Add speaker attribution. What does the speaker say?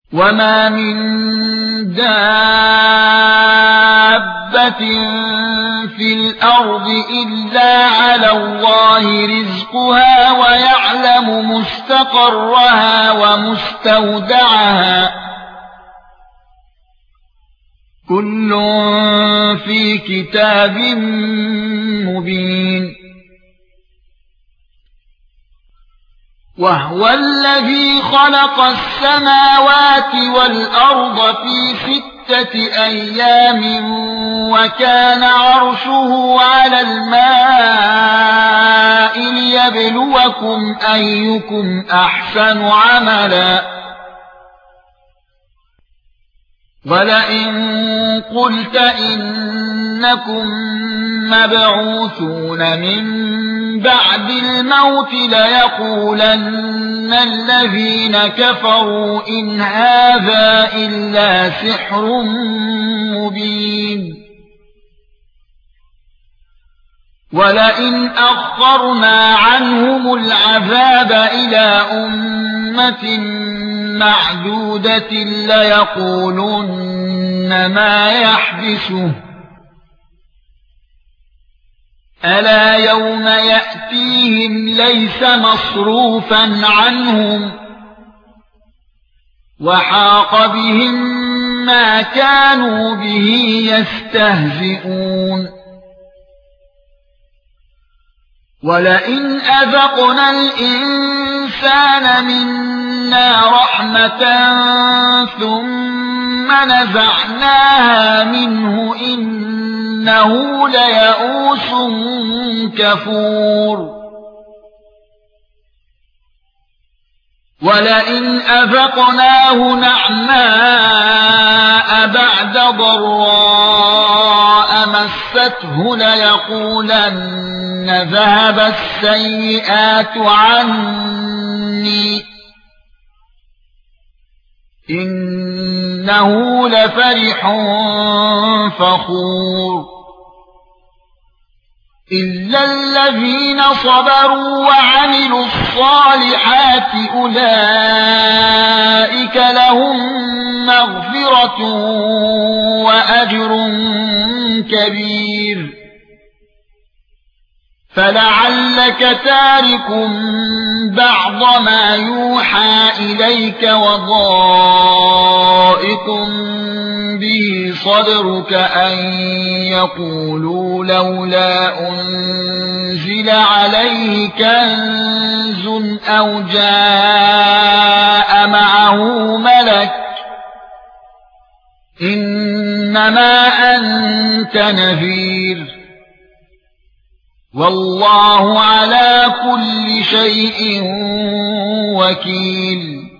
Speaker 1: وما من دابة في الأرض إلا على الله رزقها ويعلم مستقرها ومستودعها كل في كتاب مبين وهو الذي خلق السماوات والأرض في 6 أيام وكان عرشه على الماء ليبلوكم أيكم أحسن عملا ولئن قلت إنكم مبعوثون من بعد الموت ليقولن الذين كفروا إن هذا إلا سحر مبين ولئن أخرنا عنهم العذاب إلى أمة معدودة ليقولن ما يحبسه ألا يوم يأتيهم ليس مصروفا عنهم وحاق بهم ما كانوا به يستهزئون ولئن أذقنا الإنسان منا رحمة ثم نزعناها منه إنه ليئوس كفور ولئن أذقناه نعماء بعد ضراء مسته ليقولن ذهب السيئات عني إنه لفرح فخور إلا الذين صبروا وعملوا الصالحات أولئك لهم مغفرة وأجر كبير فلعلك تارك بعض ما يوحى إليك وضائق به صدرك أن يقولوا لولا أنزل عليه كنز أو جاء معه ملك إنما أنت نذير والله على كل شيء وكيل